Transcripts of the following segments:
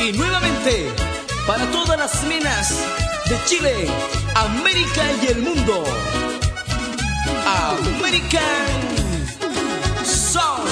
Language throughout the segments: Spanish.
Y nuevamente, para todas las nenas de Chile, América y el mundo, American Song.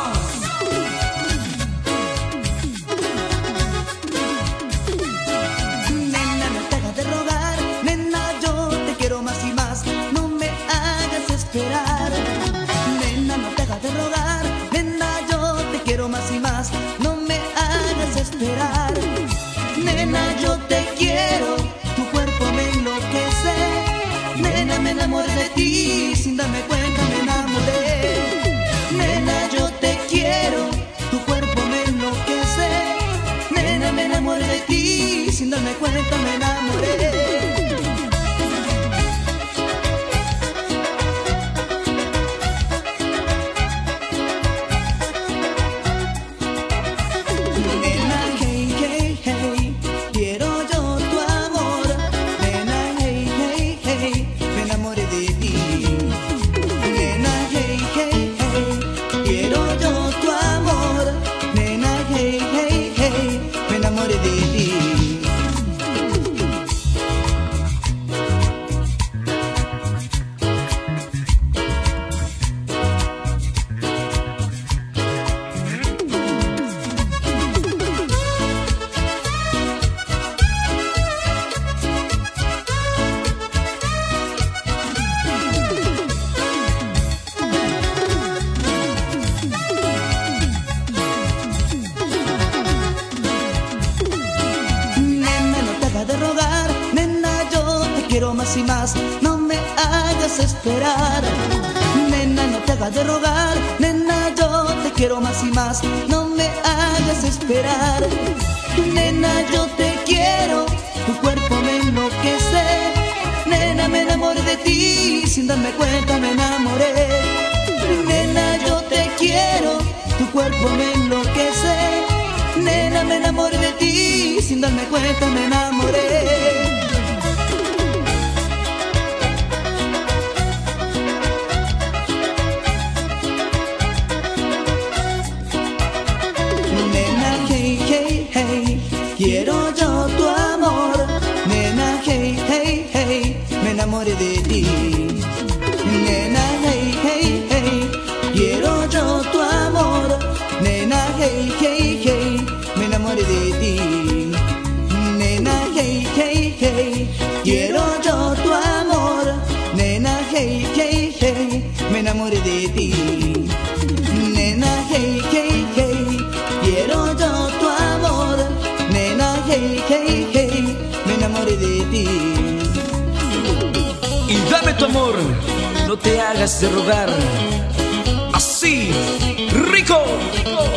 Nena, no te hagas de rogar, nena, yo te quiero más y más, no me hagas esperar. Nena, no te hagas de rogar, nena, yo te quiero más y más, no me hagas esperar. Nena, yo te quiero, tu cuerpo me enloquece. Nena, me enamoré de ti, sin darme cuenta me enamoré. Nena, yo te quiero, tu cuerpo me enloquece. Nena, me enamoré de ti, sin darme cuenta me enamoré. De rogar, nena, yo te quiero más y más, no me hagas esperar. Nena, no te hagas de rogar, nena, yo te quiero más y más, no me hagas esperar. Nena, yo te quiero, tu cuerpo me enloquece. Nena, me enamoré de ti, sin darme cuenta me enamoré. Nena, yo te quiero, tu cuerpo me enloquece. Nena, me enamoré de ti, sin darme cuenta me enamoré. Nena, hey, hey, hey, quiero yo tu amor. Nena, hey, hey, hey, me enamoré de ti. Nena, hey, hey, hey, quiero yo tu amor. Nena, hey, hey, hey, me enamoré de ti. Nena, hey, hey, hey, quiero yo tu amor. Nena, hey, hey, hey, me enamoré de ti. Nena, hey, hey, hey, quiero yo tu amor. Nena, hey, hey, hey, me enamoré de ti. Y dame tu amor, no te hagas de rogar. Así, rico.